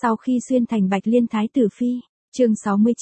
sau khi xuyên thành Bạch Liên Thái tử phi. Chương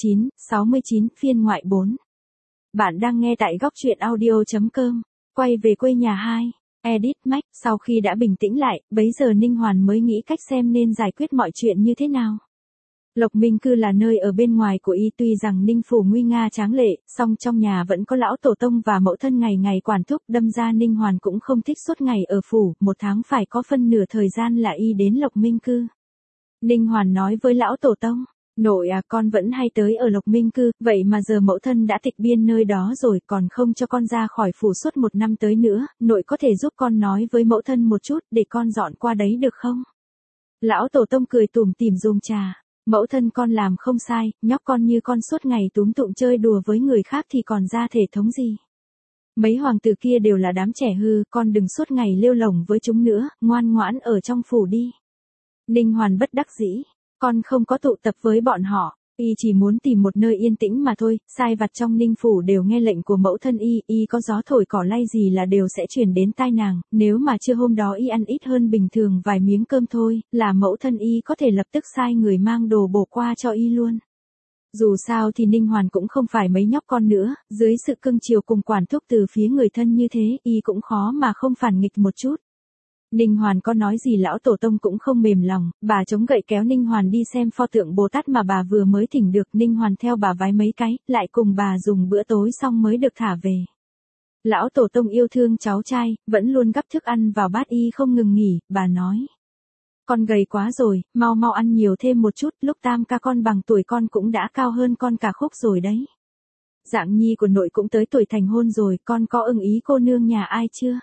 69 phiên ngoại 4. Bạn đang nghe tại góc truyện audio.com. Quay về quê nhà 2. Edit Mac. Sau khi đã bình tĩnh lại, bấy giờ Ninh Hoàn mới nghĩ cách xem nên giải quyết mọi chuyện như thế nào. Lộc Minh Cư là nơi ở bên ngoài của y, tuy rằng Ninh phủ nguy nga tráng lệ, song trong nhà vẫn có lão tổ tông và mẫu thân ngày ngày quản thúc, đâm ra Ninh Hoàn cũng không thích suốt ngày ở phủ, một tháng phải có phân nửa thời gian là y đến Lộc Minh Cư. Ninh Hoàn nói với lão tổ tông, nội à, con vẫn hay tới ở Lộc Minh Cư, vậy mà giờ mẫu thân đã tịch biên nơi đó rồi, còn không cho con ra khỏi phủ suốt 1 năm tới nữa, nội có thể giúp con nói với mẫu thân một chút để con dọn qua đấy được không? Lão tổ tông cười tủm tỉm dùng trà. Mẫu thân con làm không sai, nhóc con như con suốt ngày túm tụm chơi đùa với người khác thì còn ra thể thống gì. Mấy hoàng tử kia đều là đám trẻ hư, con đừng suốt ngày lêu lổng với chúng nữa, ngoan ngoãn ở trong phủ đi. Ninh Hoàn bất đắc dĩ, con không có tụ tập với bọn họ, y chỉ muốn tìm một nơi yên tĩnh mà thôi, sai vặt trong Ninh phủ đều nghe lệnh của mẫu thân y có gió thổi cỏ lay gì là đều sẽ truyền đến tai nàng, nếu mà trưa hôm đó y ăn ít hơn bình thường vài miếng cơm thôi, là mẫu thân y có thể lập tức sai người mang đồ bổ qua cho y luôn. Dù sao thì Ninh Hoàn cũng không phải mấy nhóc con nữa, dưới sự cưng chiều cùng quản thúc từ phía người thân như thế, y cũng khó mà không phản nghịch một chút. Ninh Hoàn có nói gì lão tổ tông cũng không mềm lòng, bà chống gậy kéo Ninh Hoàn đi xem pho tượng Bồ Tát mà bà vừa mới thỉnh được. Ninh Hoàn theo bà vái mấy cái, lại cùng bà dùng bữa tối xong mới được thả về. Lão tổ tông yêu thương cháu trai, vẫn luôn gắp thức ăn vào bát y không ngừng nghỉ, bà nói. Con gầy quá rồi, mau mau ăn nhiều thêm một chút, lúc tam ca con bằng tuổi con cũng đã cao hơn con cả khúc rồi đấy. Dạng nhi của nội cũng tới tuổi thành hôn rồi, con có ưng ý cô nương nhà ai chưa?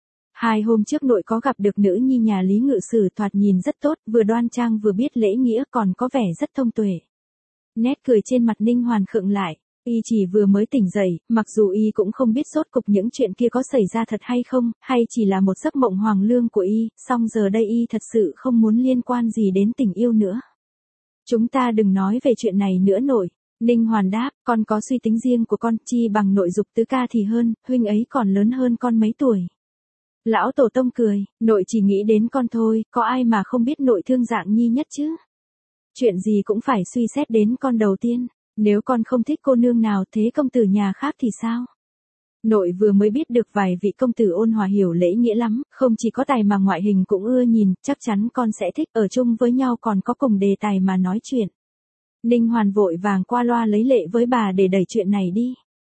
2 hôm trước nội có gặp được nữ nhi nhà Lý Ngự Sử, thoạt nhìn rất tốt, vừa đoan trang vừa biết lễ nghĩa, còn có vẻ rất thông tuệ. Nét cười trên mặt Ninh Hoàn khựng lại, y chỉ vừa mới tỉnh dậy, mặc dù y cũng không biết rốt cục những chuyện kia có xảy ra thật hay không, hay chỉ là một giấc mộng hoang lương của y, song giờ đây y thật sự không muốn liên quan gì đến tình yêu nữa. Chúng ta đừng nói về chuyện này nữa nội. Ninh Hoàn đáp, con có suy tính riêng của con, chi bằng nội dục tứ ca thì hơn, huynh ấy còn lớn hơn con mấy tuổi. Lão tổ tông cười, nội chỉ nghĩ đến con thôi, có ai mà không biết nội thương Dạng nhi nhất chứ. Chuyện gì cũng phải suy xét đến con đầu tiên, nếu con không thích cô nương nào thế công tử nhà khác thì sao? Nội vừa mới biết được vài vị công tử ôn hòa hiểu lễ nghĩa lắm, không chỉ có tài mà ngoại hình cũng ưa nhìn, chắc chắn con sẽ thích, ở chung với nhau còn có cùng đề tài mà nói chuyện. Ninh Hoàn vội vàng qua loa lấy lệ với bà để đẩy chuyện này đi.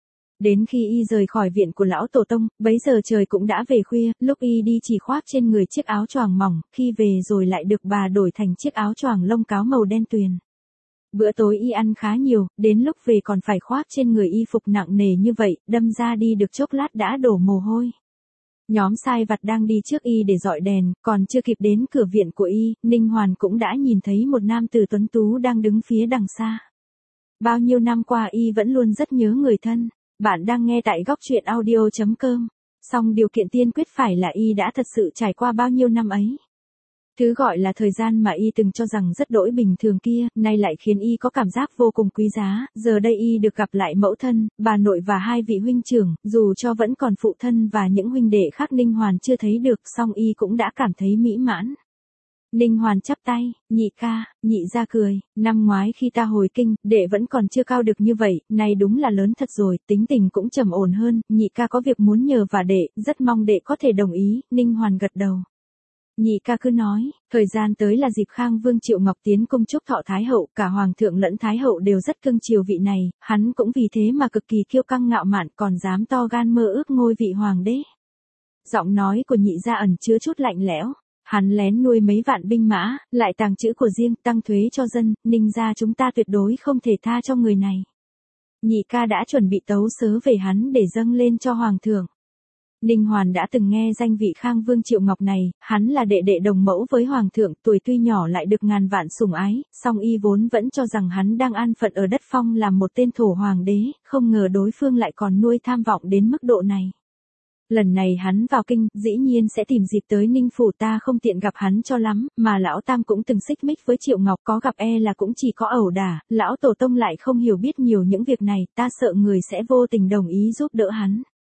Đến khi y rời khỏi viện của lão tổ tông, bấy giờ trời cũng đã về khuya, lúc y đi chỉ khoác trên người chiếc áo choàng mỏng, khi về rồi lại được bà đổi thành chiếc áo choàng lông cáo màu đen tuyền. Bữa tối y ăn khá nhiều, đến lúc về còn phải khoác trên người y phục nặng nề như vậy, đâm ra đi được chốc lát đã đổ mồ hôi. Nhóm sai vặt đang đi trước y để dọi đèn, còn chưa kịp đến cửa viện của y, Ninh Hoàn cũng đã nhìn thấy một nam tử tuấn tú đang đứng phía đằng xa. Bao nhiêu năm qua y vẫn luôn rất nhớ người thân. Bạn đang nghe tại góc truyện audio.com. Song điều kiện tiên quyết phải là y đã thật sự trải qua bao nhiêu năm ấy. Thứ gọi là thời gian mà y từng cho rằng rất đỗi bình thường kia, nay lại khiến y có cảm giác vô cùng quý giá, giờ đây y được gặp lại mẫu thân, bà nội và 2 vị huynh trưởng, dù cho vẫn còn phụ thân và những huynh đệ khác Ninh Hoàn chưa thấy được, song y cũng đã cảm thấy mỹ mãn. Ninh Hoàn chắp tay, nhị ca, nhị ra cười, năm ngoái khi ta hồi kinh, đệ vẫn còn chưa cao được như vậy, nay đúng là lớn thật rồi, tính tình cũng trầm ổn hơn, nhị ca có việc muốn nhờ và đệ, rất mong đệ có thể đồng ý, Ninh Hoàn gật đầu. Nhị ca cứ nói, thời gian tới là dịp Khang Vương Triệu Ngọc tiến cung chúc thọ Thái hậu, cả Hoàng thượng lẫn Thái hậu đều rất cưng chiều vị này, hắn cũng vì thế mà cực kỳ kiêu căng ngạo mạn, còn dám to gan mơ ước ngôi vị hoàng đế. Giọng nói của nhị gia ẩn chứa chút lạnh lẽo. Hắn lén nuôi mấy vạn binh mã, lại tàng trữ của riêng, tăng thuế cho dân, Ninh gia chúng ta tuyệt đối không thể tha cho người này. Nhị ca đã chuẩn bị tấu sớ về hắn để dâng lên cho hoàng thượng. Ninh Hoàn đã từng nghe danh vị Khang Vương Triệu Ngọc này, hắn là đệ đệ đồng mẫu với hoàng thượng, tuổi tuy nhỏ lại được ngàn vạn sủng ái, song y vốn vẫn cho rằng hắn đang an phận ở đất phong làm một tên thổ hoàng đế, không ngờ đối phương lại còn nuôi tham vọng đến mức độ này. Lần này hắn vào kinh, dĩ nhiên sẽ tìm dịp tới Ninh phủ, ta không tiện gặp hắn cho lắm, mà lão tam cũng từng xích mích với Triệu Ngọc, có gặp là cũng chỉ có ẩu đả, lão tổ tông lại không hiểu biết nhiều những việc này, ta sợ người sẽ vô tình đồng ý giúp đỡ hắn.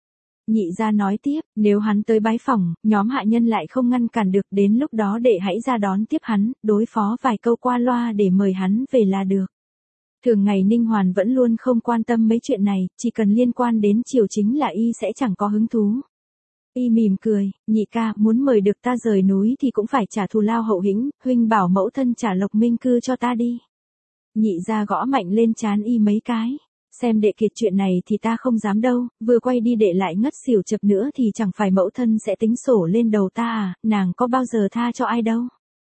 Nhị gia nói tiếp, nếu hắn tới bái phòng, nhóm hạ nhân lại không ngăn cản được, đến lúc đó đệ hãy ra đón tiếp hắn, đối phó vài câu qua loa để mời hắn về là được. Thường ngày Ninh Hoàn vẫn luôn không quan tâm mấy chuyện này, chỉ cần liên quan đến triều chính là y sẽ chẳng có hứng thú. Y mỉm cười, nhị ca, muốn mời được ta rời núi thì cũng phải trả thù lao hậu hĩnh, huynh bảo mẫu thân trả Lộc Minh Cư cho ta đi. Nhị gia gõ mạnh lên trán y mấy cái. Xem đệ kiệt chuyện này thì ta không dám đâu, vừa quay đi đệ lại ngất xỉu chập nữa thì chẳng phải mẫu thân sẽ tính sổ lên đầu ta à, nàng có bao giờ tha cho ai đâu.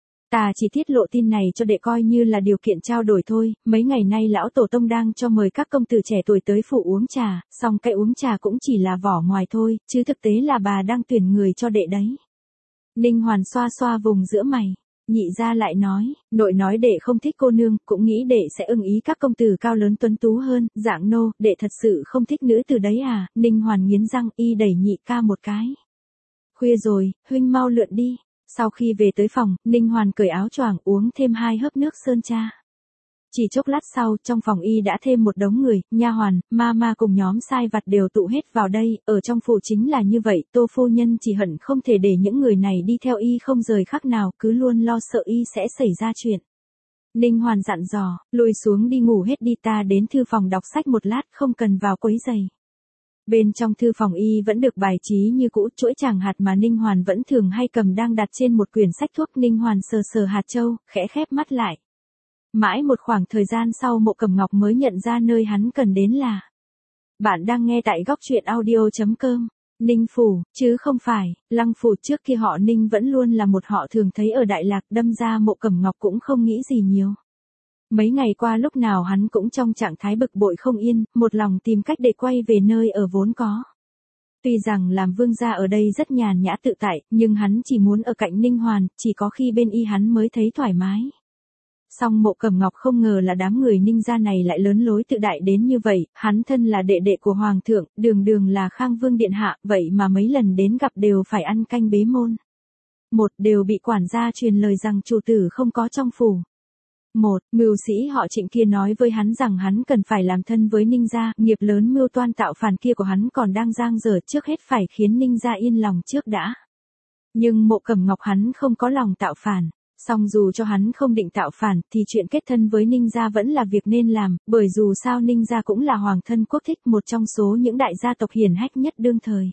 Ta chỉ tiết lộ tin này cho đệ coi như là điều kiện trao đổi thôi, mấy ngày nay lão tổ tông đang cho mời các công tử trẻ tuổi tới phủ uống trà, song cái uống trà cũng chỉ là vỏ ngoài thôi, chứ thực tế là bà đang tuyển người cho đệ đấy. Ninh Hoàn xoa xoa vùng giữa mày. Nhị gia lại nội nói đệ không thích cô nương, cũng nghĩ đệ sẽ ưng ý các công tử cao lớn tuấn tú hơn, dạng nô, đệ thật sự không thích nữ từ đấy à, Ninh Hoàn nghiến răng y đẩy nhị ca một cái. Khuya rồi, huynh mau lượn đi. Sau khi về tới phòng, Ninh Hoàn cởi áo choàng uống thêm 2 hớp nước sơn cha. Chỉ chốc lát sau, trong phòng y đã thêm một đống người, nha hoàn, ma cùng nhóm sai vặt đều tụ hết vào đây, ở trong phủ chính là như vậy, Tô phu nhân chỉ hận không thể để những người này đi theo y không rời khác nào, cứ luôn lo sợ y sẽ xảy ra chuyện. Ninh Hoàn dặn dò, lùi xuống đi ngủ hết đi, ta đến thư phòng đọc sách một lát, không cần vào quấy giày. Bên trong thư phòng y vẫn được bài trí như cũ, chuỗi tràng hạt mà Ninh Hoàn vẫn thường hay cầm đang đặt trên một quyển sách thuốc. Ninh Hoàn sờ sờ hạt châu, khẽ khép mắt lại. Mãi một khoảng thời gian sau Mộ Cẩm Ngọc mới nhận ra nơi hắn cần đến là. Bạn đang nghe tại góc truyện audio.com. Ninh Phủ, chứ không phải, Lăng Phủ. Trước kia họ Ninh vẫn luôn là một họ thường thấy ở Đại Lạc, đâm ra Mộ Cẩm Ngọc cũng không nghĩ gì nhiều. Mấy ngày qua lúc nào hắn cũng trong trạng thái bực bội không yên, một lòng tìm cách để quay về nơi ở vốn có. Tuy rằng làm vương gia ở đây rất nhàn nhã tự tại, nhưng hắn chỉ muốn ở cạnh Ninh Hoàn, chỉ có khi bên y hắn mới thấy thoải mái. Song Mộ Cẩm Ngọc không ngờ là đám người Ninh gia này lại lớn lối tự đại đến như vậy, hắn thân là đệ đệ của Hoàng thượng, đường là Khang Vương điện hạ, vậy mà mấy lần đến gặp đều phải ăn canh bế môn. Một đều bị quản gia truyền lời rằng chủ tử không có trong phủ. Một, mưu sĩ họ Trịnh kia nói với hắn rằng hắn cần phải làm thân với Ninh gia, nghiệp lớn mưu toan tạo phản kia của hắn còn đang dang dở, trước hết phải khiến Ninh gia yên lòng trước đã. Nhưng Mộ Cẩm Ngọc hắn không có lòng tạo phản, song dù cho hắn không định tạo phản thì chuyện kết thân với Ninh gia vẫn là việc nên làm, bởi dù sao Ninh gia cũng là hoàng thân quốc thích, một trong số những đại gia tộc hiển hách nhất đương thời.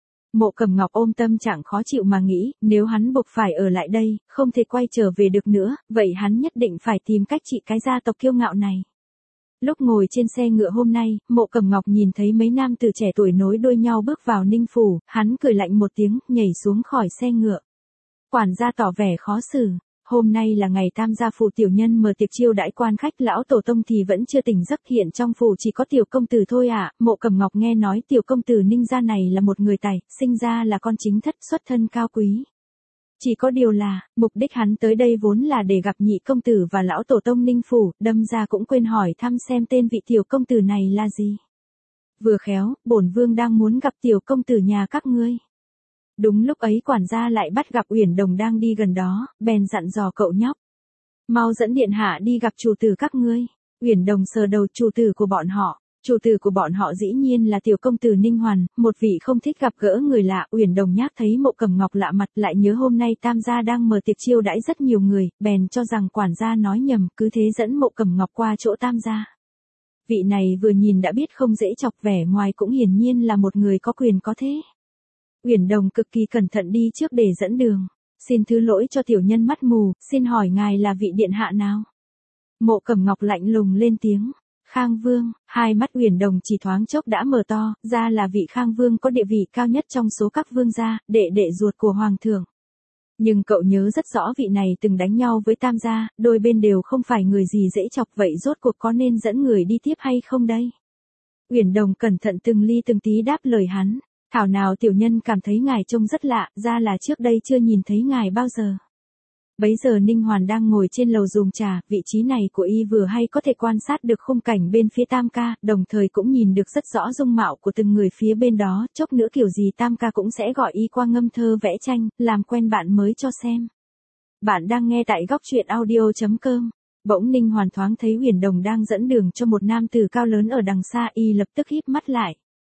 Mộ Cẩm Ngọc ôm tâm trạng khó chịu mà nghĩ, nếu hắn buộc phải ở lại đây, không thể quay trở về được nữa, vậy hắn nhất định phải tìm cách trị cái gia tộc kiêu ngạo này. Lúc ngồi trên xe ngựa hôm nay, Mộ Cẩm Ngọc nhìn thấy mấy nam tử trẻ tuổi nối đuôi nhau bước vào Ninh Phủ, hắn cười lạnh một tiếng, nhảy xuống khỏi xe ngựa. Quản gia tỏ vẻ khó xử. Hôm nay là ngày Tam gia phủ tiểu nhân mở tiệc chiêu đãi quan khách, lão tổ tông thì vẫn chưa tỉnh giấc, hiện trong phủ chỉ có tiểu công tử thôi à. Mộ Cẩm Ngọc nghe nói tiểu công tử Ninh gia này là một người tài, sinh ra là con chính thất, xuất thân cao quý. Chỉ có điều là, mục đích hắn tới đây vốn là để gặp nhị công tử và lão tổ tông Ninh phủ, đâm ra cũng quên hỏi thăm xem tên vị tiểu công tử này là gì. Vừa khéo, bổn vương đang muốn gặp tiểu công tử nhà các ngươi. Đúng lúc ấy quản gia lại bắt gặp Uyển Đồng đang đi gần đó, bèn dặn dò cậu nhóc. Mau dẫn điện hạ đi gặp chủ tử các ngươi. Uyển Đồng sờ đầu, chủ tử của bọn họ. Chủ tử của bọn họ dĩ nhiên là tiểu công tử Ninh Hoàn, một vị không thích gặp gỡ người lạ. Uyển Đồng nhác thấy Mộ Cẩm Ngọc lạ mặt, lại nhớ hôm nay Tam gia đang mở tiệc chiêu đãi rất nhiều người, bèn cho rằng quản gia nói nhầm, cứ thế dẫn Mộ Cẩm Ngọc qua chỗ Tam gia. Vị này vừa nhìn đã biết không dễ chọc, vẻ ngoài cũng hiển nhiên là một người có quyền có thế. Uyển Đồng cực kỳ cẩn thận đi trước để dẫn đường. Xin thứ lỗi cho tiểu nhân mắt mù, xin hỏi ngài là vị điện hạ nào? Mộ Cẩm Ngọc lạnh lùng lên tiếng. Khang Vương. Hai mắt Uyển Đồng chỉ thoáng chốc đã mở to, ra là vị Khang Vương có địa vị cao nhất trong số các vương gia, đệ ruột của hoàng thượng. Nhưng cậu nhớ rất rõ vị này từng đánh nhau với Tam gia, đôi bên đều không phải người gì dễ chọc, vậy rốt cuộc có nên dẫn người đi tiếp hay không đây? Uyển Đồng cẩn thận từng ly từng tí đáp lời hắn. Thảo nào tiểu nhân cảm thấy ngài trông rất lạ, ra là trước đây chưa nhìn thấy ngài bao giờ. Bấy giờ Ninh Hoàn đang ngồi trên lầu dùng trà, vị trí này của y vừa hay có thể quan sát được khung cảnh bên phía Tam ca, đồng thời cũng nhìn được rất rõ dung mạo của từng người phía bên đó, chốc nữa kiểu gì Tam ca cũng sẽ gọi y qua ngâm thơ vẽ tranh, làm quen bạn mới cho xem. Bạn đang nghe tại góc truyện audio.com. Bỗng Ninh Hoàn thoáng thấy Uyển Đồng đang dẫn đường cho một nam tử cao lớn ở đằng xa, y lập tức híp mắt lại.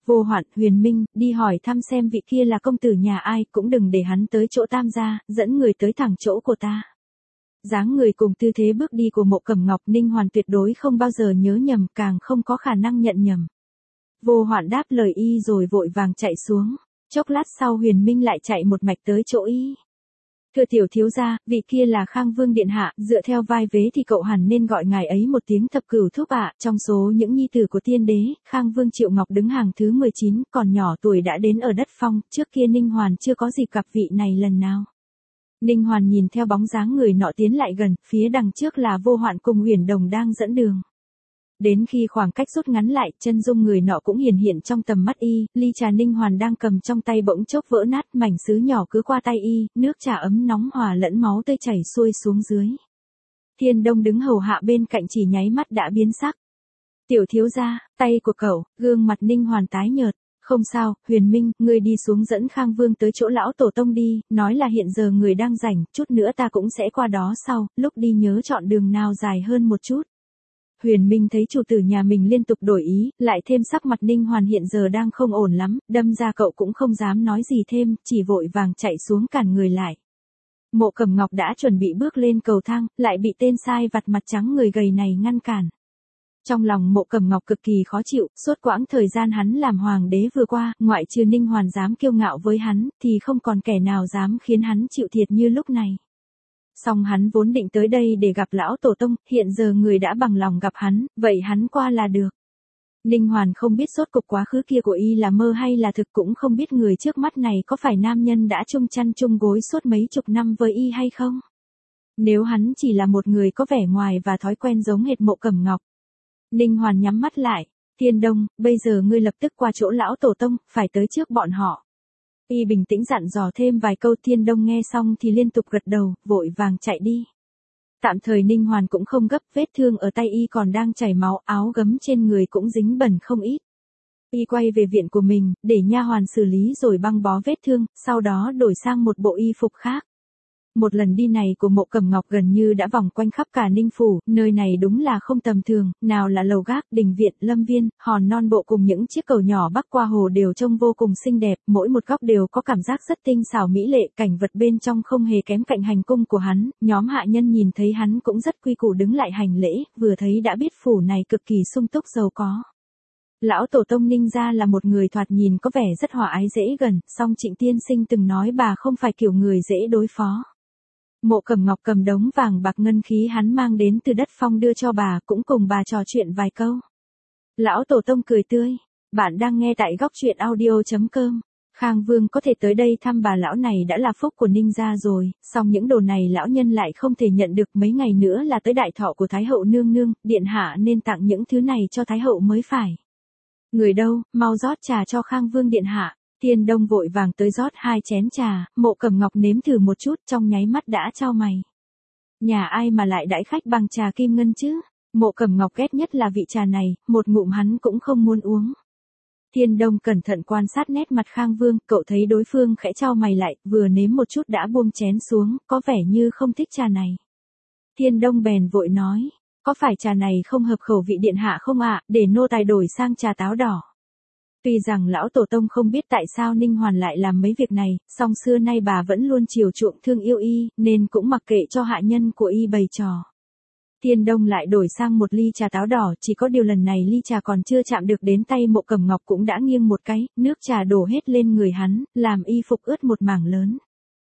Vô Hoạn, Huyền Minh, đi hỏi thăm xem vị kia là công tử nhà ai, cũng đừng để hắn tới chỗ Tam gia, dẫn người tới thẳng chỗ của ta. Dáng người cùng tư thế bước đi của Mộ Cẩm Ngọc, Ninh Hoàn tuyệt đối không bao giờ nhớ nhầm, càng không có khả năng nhận nhầm. Vô Hoạn đáp lời y rồi vội vàng chạy xuống. Chốc lát sau Huyền Minh lại chạy một mạch tới chỗ y. Thưa tiểu thiếu gia, vị kia là Khang Vương điện hạ, dựa theo vai vế thì cậu hẳn nên gọi ngài ấy một tiếng thập cửu thúc ạ. Trong số những nhi tử của tiên đế, Khang Vương Triệu Ngọc đứng hàng thứ 19, còn nhỏ tuổi đã đến ở đất phong, trước kia Ninh Hoàn chưa có dịp gặp vị này lần nào. Ninh Hoàn nhìn theo bóng dáng người nọ tiến lại gần, phía đằng trước là Vô Hoạn cùng Huyền Đồng đang dẫn đường. Đến khi khoảng cách rút ngắn lại, chân dung người nọ cũng hiển hiện trong tầm mắt y, ly trà Ninh Hoàn đang cầm trong tay bỗng chốc vỡ nát, mảnh sứ nhỏ cứ qua tay y, nước trà ấm nóng hòa lẫn máu tươi chảy xuôi xuống dưới. Thiên Đông đứng hầu hạ bên cạnh chỉ nháy mắt đã biến sắc. Tiểu thiếu gia, tay của cậu, gương mặt Ninh Hoàn tái nhợt. Không sao, Huyền Minh, ngươi đi xuống dẫn Khang Vương tới chỗ lão tổ tông đi, nói là hiện giờ người đang rảnh, chút nữa ta cũng sẽ qua đó sau, lúc đi nhớ chọn đường nào dài hơn một chút. Huyền Minh thấy chủ tử nhà mình liên tục đổi ý, lại thêm sắc mặt Ninh Hoàn hiện giờ đang không ổn lắm, đâm ra cậu cũng không dám nói gì thêm, chỉ vội vàng chạy xuống cản người lại. Mộ Cẩm Ngọc đã chuẩn bị bước lên cầu thang, lại bị tên sai vặt mặt trắng người gầy này ngăn cản. Trong lòng Mộ Cẩm Ngọc cực kỳ khó chịu, suốt quãng thời gian hắn làm hoàng đế vừa qua, ngoại trừ Ninh Hoàn dám kiêu ngạo với hắn, thì không còn kẻ nào dám khiến hắn chịu thiệt như lúc này. Song hắn vốn định tới đây để gặp lão tổ tông, hiện giờ người đã bằng lòng gặp hắn, vậy hắn qua là được. Ninh Hoàn không biết sốt cục quá khứ kia của y là mơ hay là thực, cũng không biết người trước mắt này có phải nam nhân đã chung chăn chung gối suốt mấy chục năm với y hay không. Nếu hắn chỉ là một người có vẻ ngoài và thói quen giống hệt Mộ Cẩm Ngọc. Ninh Hoàn nhắm mắt lại. Thiên Đông, bây giờ ngươi lập tức qua chỗ lão tổ tông, phải tới trước bọn họ. Y bình tĩnh dặn dò thêm vài câu. Thiên Đông nghe xong thì liên tục gật đầu, vội vàng chạy đi. Tạm thời Ninh Hoàn cũng không gấp, vết thương ở tay y còn đang chảy máu, áo gấm trên người cũng dính bẩn không ít. Y quay về viện của mình, để nha hoàn xử lý rồi băng bó vết thương, sau đó đổi sang một bộ y phục khác. Một lần đi này của Mộ Cẩm Ngọc gần như đã vòng quanh khắp cả Ninh Phủ, nơi này đúng là không tầm thường, nào là lầu gác, đình viện, lâm viên, hòn non bộ cùng những chiếc cầu nhỏ bắc qua hồ đều trông vô cùng xinh đẹp, mỗi một góc đều có cảm giác rất tinh xảo mỹ lệ, cảnh vật bên trong không hề kém cạnh hành cung của hắn, nhóm hạ nhân nhìn thấy hắn cũng rất quy củ đứng lại hành lễ, vừa thấy đã biết phủ này cực kỳ sung túc giàu có. Lão tổ tông Ninh gia là một người thoạt nhìn có vẻ rất hòa ái dễ gần, song Trịnh tiên sinh từng nói bà không phải kiểu người dễ đối phó. Mộ Cẩm Ngọc cầm đống vàng bạc ngân khí hắn mang đến từ đất phong đưa cho bà, cũng cùng bà trò chuyện vài câu. Lão tổ tông cười tươi, bạn đang nghe tại góc truyện audio.com. Khang Vương có thể tới đây thăm bà lão này đã là phúc của Ninh gia rồi, song những đồ này lão nhân lại không thể nhận được, mấy ngày nữa là tới đại thọ của Thái hậu nương nương, điện hạ nên tặng những thứ này cho Thái hậu mới phải. Người đâu, mau rót trà cho Khang Vương điện hạ. Thiên Đông vội vàng tới rót 2 chén trà, Mộ Cẩm Ngọc nếm thử một chút, trong nháy mắt đã chau mày. Nhà ai mà lại đãi khách bằng trà kim ngân chứ? Mộ Cẩm Ngọc ghét nhất là vị trà này, một ngụm hắn cũng không muốn uống. Thiên Đông cẩn thận quan sát nét mặt Khang Vương, cậu thấy đối phương khẽ chau mày lại, vừa nếm một chút đã buông chén xuống, có vẻ như không thích trà này. Thiên Đông bèn vội nói, có phải trà này không hợp khẩu vị điện hạ không ạ, để nô tài đổi sang trà táo đỏ. Tuy rằng lão tổ tông không biết tại sao Ninh Hoàn lại làm mấy việc này, song xưa nay bà vẫn luôn chiều chuộng thương yêu y, nên cũng mặc kệ cho hạ nhân của y bày trò. Thiên Đông lại đổi sang một ly trà táo đỏ, chỉ có điều lần này ly trà còn chưa chạm được đến tay Mộ Cẩm Ngọc cũng đã nghiêng một cái, nước trà đổ hết lên người hắn, làm y phục ướt một mảng lớn.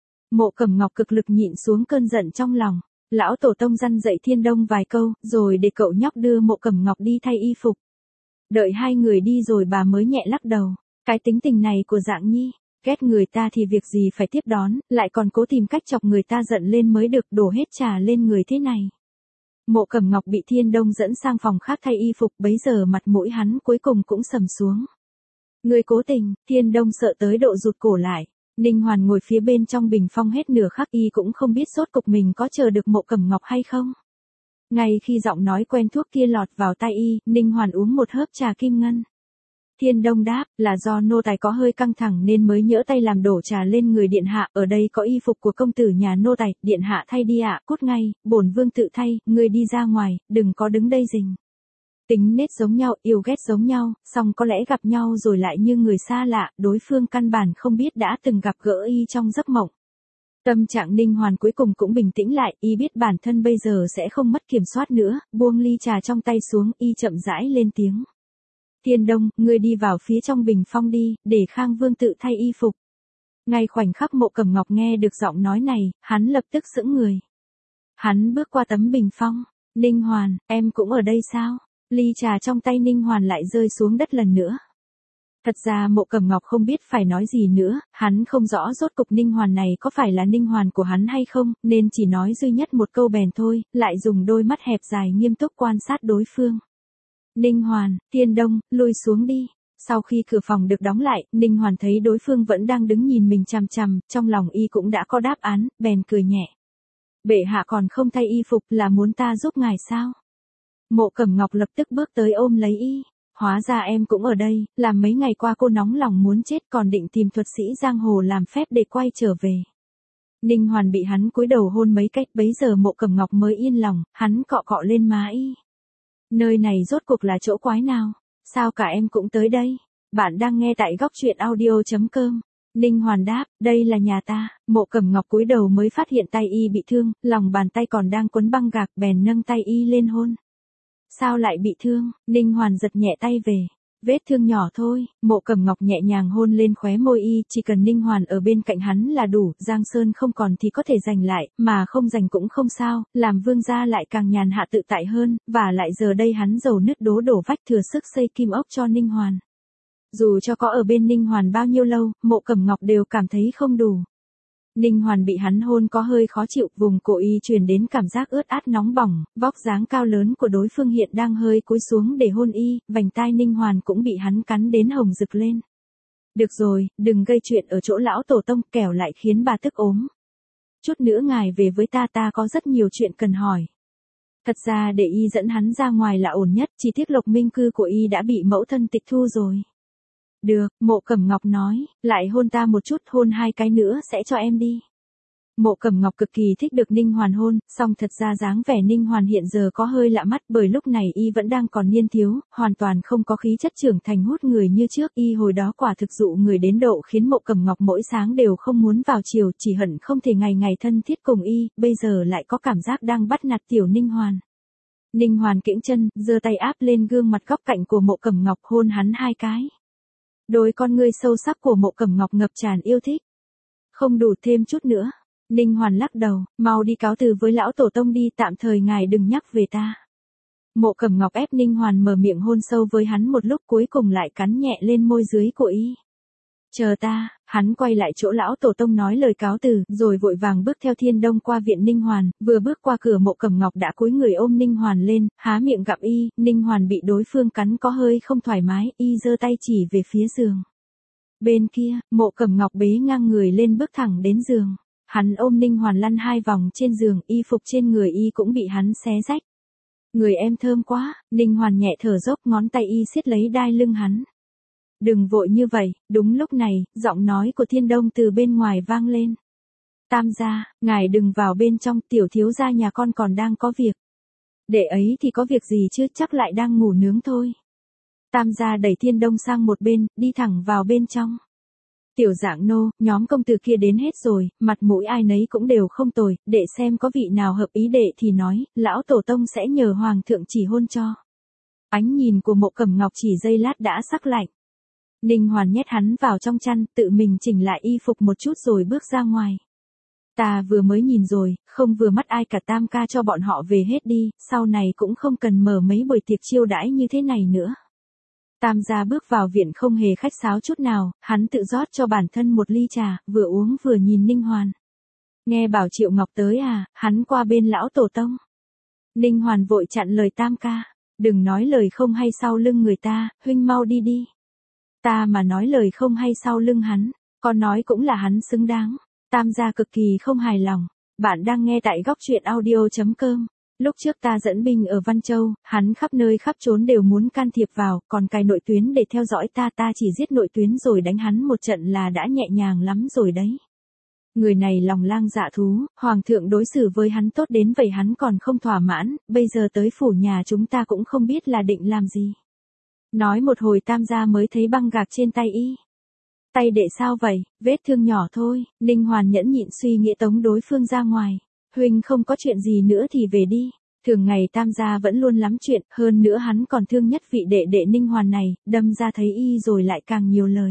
Mộ Cẩm Ngọc cực lực nhịn xuống cơn giận trong lòng. Lão tổ tông răn dạy Thiên Đông vài câu, rồi để cậu nhóc đưa Mộ Cẩm Ngọc đi thay y phục. Đợi hai người đi rồi bà mới nhẹ lắc đầu, cái tính tình này của Dạng Nhi, ghét người ta thì việc gì phải tiếp đón, lại còn cố tìm cách chọc người ta giận lên mới được, đổ hết trà lên người thế này. Mộ Cẩm Ngọc bị Thiên Đông dẫn sang phòng khác thay y phục, bấy giờ mặt mũi hắn cuối cùng cũng sầm xuống. Người cố tình, Thiên Đông sợ tới độ rụt cổ lại. Ninh Hoàn ngồi phía bên trong bình phong hết nửa khắc, y cũng không biết rốt cục mình có chờ được Mộ Cẩm Ngọc hay không. Ngay khi giọng nói quen thuộc kia lọt vào tai y, Ninh Hoàn uống một hớp trà kim ngân. Thiên Đông đáp, là do nô tài có hơi căng thẳng nên mới nhỡ tay làm đổ trà lên người điện hạ, ở đây có y phục của công tử nhà nô tài, điện hạ thay đi ạ, cút ngay, bổn vương tự thay, ngươi đi ra ngoài, đừng có đứng đây rình. Tính nết giống nhau, yêu ghét giống nhau, song có lẽ gặp nhau rồi lại như người xa lạ, đối phương căn bản không biết đã từng gặp gỡ y trong giấc mộng. Tâm trạng Ninh Hoàn cuối cùng cũng bình tĩnh lại, y biết bản thân bây giờ sẽ không mất kiểm soát nữa, buông ly trà trong tay xuống, y chậm rãi lên tiếng. Thiên Đông, ngươi đi vào phía trong bình phong đi, để Khang Vương tự thay y phục. Ngay khoảnh khắc Mộ Cẩm Ngọc nghe được giọng nói này, hắn lập tức sững người. Hắn bước qua tấm bình phong, Ninh Hoàn, em cũng ở đây sao? Ly trà trong tay Ninh Hoàn lại rơi xuống đất lần nữa. Thật ra Mộ Cẩm Ngọc không biết phải nói gì nữa, hắn không rõ rốt cục Ninh Hoàn này có phải là Ninh Hoàn của hắn hay không, nên chỉ nói duy nhất một câu bèn thôi, lại dùng đôi mắt hẹp dài nghiêm túc quan sát đối phương. Ninh Hoàn, Thiên Đông, lui xuống đi. Sau khi cửa phòng được đóng lại, Ninh Hoàn thấy đối phương vẫn đang đứng nhìn mình chằm chằm, trong lòng y cũng đã có đáp án, bèn cười nhẹ. Bệ hạ còn không thay y phục là muốn ta giúp ngài sao? Mộ Cẩm Ngọc lập tức bước tới ôm lấy y. Hóa ra em cũng ở đây, làm mấy ngày qua cô nóng lòng muốn chết còn định tìm thuật sĩ giang hồ làm phép để quay trở về. Ninh Hoàn bị hắn cúi đầu hôn mấy cách, bấy giờ Mộ Cẩm Ngọc mới yên lòng, hắn cọ cọ lên má y. Nơi này rốt cuộc là chỗ quái nào? Sao cả em cũng tới đây? Bạn đang nghe tại góc truyện audio.com. Ninh Hoàn đáp, đây là nhà ta. Mộ Cẩm Ngọc cúi đầu mới phát hiện tay y bị thương, lòng bàn tay còn đang quấn băng gạc, bèn nâng tay y lên hôn. Sao lại bị thương? Ninh Hoàn giật nhẹ tay về. Vết thương nhỏ thôi. Mộ Cẩm Ngọc nhẹ nhàng hôn lên khóe môi y, chỉ cần Ninh Hoàn ở bên cạnh hắn là đủ, Giang Sơn không còn thì có thể giành lại, mà không giành cũng không sao, làm vương gia lại càng nhàn hạ tự tại hơn, và lại giờ đây hắn giàu nứt đố đổ vách thừa sức xây kim ốc cho Ninh Hoàn. Dù cho có ở bên Ninh Hoàn bao nhiêu lâu, Mộ Cẩm Ngọc đều cảm thấy không đủ. Ninh Hoàn bị hắn hôn có hơi khó chịu, vùng cổ y truyền đến cảm giác ướt át nóng bỏng, vóc dáng cao lớn của đối phương hiện đang hơi cúi xuống để hôn y, vành tai Ninh Hoàn cũng bị hắn cắn đến hồng rực lên. Được rồi, đừng gây chuyện ở chỗ lão tổ tông, kẻo lại khiến bà tức ốm. Chút nữa ngài về với ta có rất nhiều chuyện cần hỏi. Thật ra để y dẫn hắn ra ngoài là ổn nhất, chỉ tiếc Lộc Minh cư của y đã bị mẫu thân tịch thu rồi. Được, Mộ Cẩm Ngọc nói, lại hôn ta một chút, hôn 2 cái nữa sẽ cho em đi. Mộ Cẩm Ngọc cực kỳ thích được Ninh Hoàn hôn, song thật ra dáng vẻ Ninh Hoàn hiện giờ có hơi lạ mắt, bởi lúc này y vẫn đang còn niên thiếu, hoàn toàn không có khí chất trưởng thành hút người như trước, y hồi đó quả thực dụ người đến độ khiến Mộ Cẩm Ngọc mỗi sáng đều không muốn vào chiều, chỉ hận không thể ngày ngày thân thiết cùng y, bây giờ lại có cảm giác đang bắt nạt tiểu Ninh Hoàn. Ninh Hoàn kiễng chân, giơ tay áp lên gương mặt góc cạnh của Mộ Cẩm Ngọc, hôn hắn 2 cái. Đôi con ngươi sâu sắc của Mộ Cẩm Ngọc ngập tràn yêu thích. Không đủ thêm chút nữa. Ninh Hoàn lắc đầu, mau đi cáo từ với lão tổ tông đi, tạm thời ngài đừng nhắc về ta. Mộ Cẩm Ngọc ép Ninh Hoàn mở miệng hôn sâu với hắn một lúc, cuối cùng lại cắn nhẹ lên môi dưới của y. Chờ ta, hắn quay lại chỗ lão tổ tông nói lời cáo từ, rồi vội vàng bước theo Thiên Đông qua viện Ninh Hoàn, vừa bước qua cửa Mộ Cẩm Ngọc đã cúi người ôm Ninh Hoàn lên, há miệng gặm y, Ninh Hoàn bị đối phương cắn có hơi không thoải mái, y giơ tay chỉ về phía giường. Bên kia, Mộ Cẩm Ngọc bế ngang người lên bước thẳng đến giường. Hắn ôm Ninh Hoàn lăn 2 vòng trên giường, y phục trên người y cũng bị hắn xé rách. Người em thơm quá, Ninh Hoàn nhẹ thở dốc, ngón tay y siết lấy đai lưng hắn. Đừng vội như vậy, đúng lúc này, giọng nói của Thiên Đông từ bên ngoài vang lên. Tam gia, ngài đừng vào bên trong, tiểu thiếu gia nhà con còn đang có việc. Để ấy thì có việc gì chứ, chắc lại đang ngủ nướng thôi. Tam gia đẩy Thiên Đông sang một bên, đi thẳng vào bên trong. Tiểu Dạng nô, nhóm công tử kia đến hết rồi, mặt mũi ai nấy cũng đều không tồi, để xem có vị nào hợp ý đệ thì nói, lão tổ tông sẽ nhờ hoàng thượng chỉ hôn cho. Ánh nhìn của Mộ Cẩm Ngọc chỉ giây lát đã sắc lạnh. Ninh Hoàn nhét hắn vào trong chăn, tự mình chỉnh lại y phục một chút rồi bước ra ngoài. Ta vừa mới nhìn rồi, không vừa mắt ai cả, tam ca cho bọn họ về hết đi, sau này cũng không cần mở mấy buổi tiệc chiêu đãi như thế này nữa. Tam gia bước vào viện không hề khách sáo chút nào, hắn tự rót cho bản thân một ly trà, vừa uống vừa nhìn Ninh Hoàn. Nghe bảo Triệu Ngọc tới à, hắn qua bên lão tổ tông. Ninh Hoàn vội chặn lời tam ca, đừng nói lời không hay sau lưng người ta, huynh mau đi đi. Ta mà nói lời không hay sau lưng hắn, con nói cũng là hắn xứng đáng. Tam gia cực kỳ không hài lòng. Bạn đang nghe tại góc truyện audio.com. Lúc trước ta dẫn binh ở Văn Châu, hắn khắp nơi khắp trốn đều muốn can thiệp vào, còn cài nội tuyến để theo dõi ta chỉ giết nội tuyến rồi đánh hắn một trận là đã nhẹ nhàng lắm rồi đấy. Người này lòng lang dạ thú, hoàng thượng đối xử với hắn tốt đến vậy hắn còn không thỏa mãn, bây giờ tới phủ nhà chúng ta cũng không biết là định làm gì. Nói một hồi Tam gia mới thấy băng gạc trên tay y. Tay đệ sao vậy, vết thương nhỏ thôi, Ninh Hoàn nhẫn nhịn suy nghĩ tống đối phương ra ngoài. Huynh không có chuyện gì nữa thì về đi. Thường ngày Tam gia vẫn luôn lắm chuyện, hơn nữa hắn còn thương nhất vị đệ đệ Ninh Hoàn này, đâm ra thấy y rồi lại càng nhiều lời.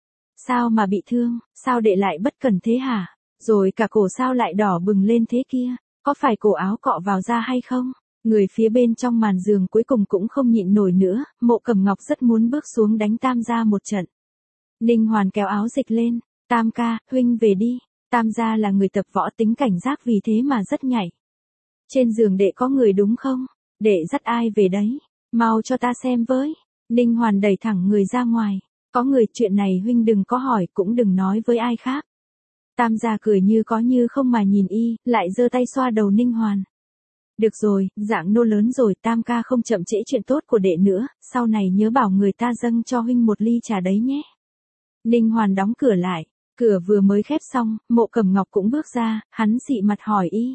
Sao mà bị thương, sao đệ lại bất cẩn thế hả? Rồi cả cổ sao lại đỏ bừng lên thế kia, có phải cổ áo cọ vào da hay không? Người phía bên trong màn giường cuối cùng cũng không nhịn nổi nữa, Mộ Cẩm Ngọc rất muốn bước xuống đánh Tam gia một trận. Ninh Hoàn kéo áo dịch lên, Tam ca, huynh về đi, Tam gia là người tập võ tính cảnh giác vì thế mà rất nhạy. Trên giường đệ có người đúng không? Đệ dắt ai về đấy? Mau cho ta xem với. Ninh Hoàn đẩy thẳng người ra ngoài. Có người, chuyện này huynh đừng có hỏi, cũng đừng nói với ai khác. Tam gia cười như có như không mà nhìn y, lại giơ tay xoa đầu Ninh Hoàn. Được rồi, dạng nô lớn rồi, Tam ca không chậm trễ chuyện tốt của đệ nữa, sau này nhớ bảo người ta dâng cho huynh một ly trà đấy nhé. Ninh Hoàn đóng cửa lại, cửa vừa mới khép xong, Mộ Cẩm Ngọc cũng bước ra, hắn dị mặt hỏi y.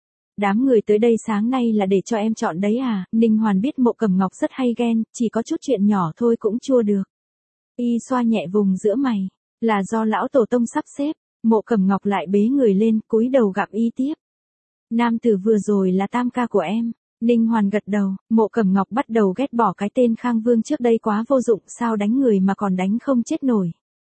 Đám người tới đây sáng nay là để cho em chọn đấy à? Ninh Hoàn biết Mộ Cẩm Ngọc rất hay ghen, chỉ có chút chuyện nhỏ thôi cũng chua được. Y xoa nhẹ vùng giữa mày, là do lão tổ tông sắp xếp. Mộ Cẩm Ngọc lại bế người lên, cúi đầu gặp y tiếp. Nam tử vừa rồi là Tam ca của em. Ninh Hoàn gật đầu, Mộ Cẩm Ngọc bắt đầu ghét bỏ cái tên Khang Vương trước đây quá vô dụng, sao đánh người mà còn đánh không chết nổi.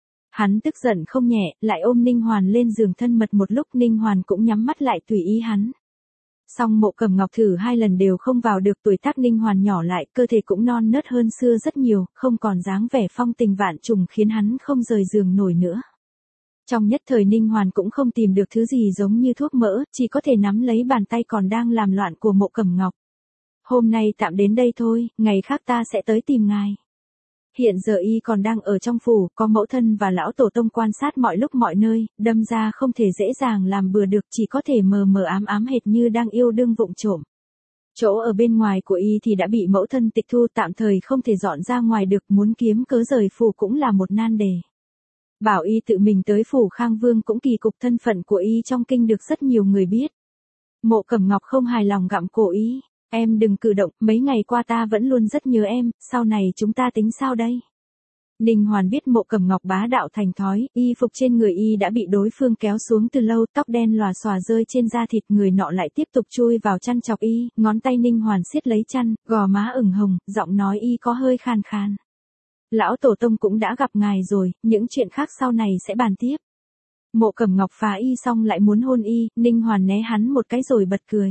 Hắn tức giận không nhẹ, lại ôm Ninh Hoàn lên giường thân mật một lúc, Ninh Hoàn cũng nhắm mắt lại tùy ý hắn. Song Mộ Cẩm Ngọc thử 2 lần đều không vào được, tuổi tác Ninh Hoàn nhỏ lại, cơ thể cũng non nớt hơn xưa rất nhiều, không còn dáng vẻ phong tình vạn trùng khiến hắn không rời giường nổi nữa. Trong nhất thời Ninh Hoàn cũng không tìm được thứ gì giống như thuốc mỡ, chỉ có thể nắm lấy bàn tay còn đang làm loạn của Mộ Cẩm Ngọc. Hôm nay tạm đến đây thôi, ngày khác ta sẽ tới tìm ngài. Hiện giờ y còn đang ở trong phủ, có mẫu thân và lão tổ tông quan sát mọi lúc mọi nơi, đâm ra không thể dễ dàng làm bừa được, chỉ có thể mờ mờ ám ám hệt như đang yêu đương vụng trộm. Chỗ ở bên ngoài của y thì đã bị mẫu thân tịch thu, tạm thời không thể dọn ra ngoài được, muốn kiếm cớ rời phủ cũng là một nan đề. Bảo y tự mình tới phủ Khang Vương cũng kỳ cục, thân phận của y trong kinh được rất nhiều người biết. Mộ Cẩm Ngọc không hài lòng gặm cổ y. Em đừng cử động, mấy ngày qua ta vẫn luôn rất nhớ em, sau này chúng ta tính sao đây? Ninh Hoàn biết Mộ Cẩm Ngọc bá đạo thành thói, y phục trên người y đã bị đối phương kéo xuống từ lâu, tóc đen lòa xòa rơi trên da thịt, người nọ lại tiếp tục chui vào chăn chọc y, ngón tay Ninh Hoàn siết lấy chăn, gò má ửng hồng, giọng nói y có hơi khàn khàn. Lão tổ tông cũng đã gặp ngài rồi, những chuyện khác sau này sẽ bàn tiếp. Mộ Cẩm Ngọc phá y xong lại muốn hôn y, Ninh Hoàn né hắn một cái rồi bật cười.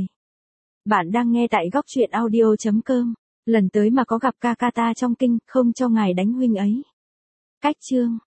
Bạn đang nghe tại góc truyện audio.com. Lần tới mà có gặp ca ca ta trong kinh, không cho ngài đánh huynh ấy. Cách chương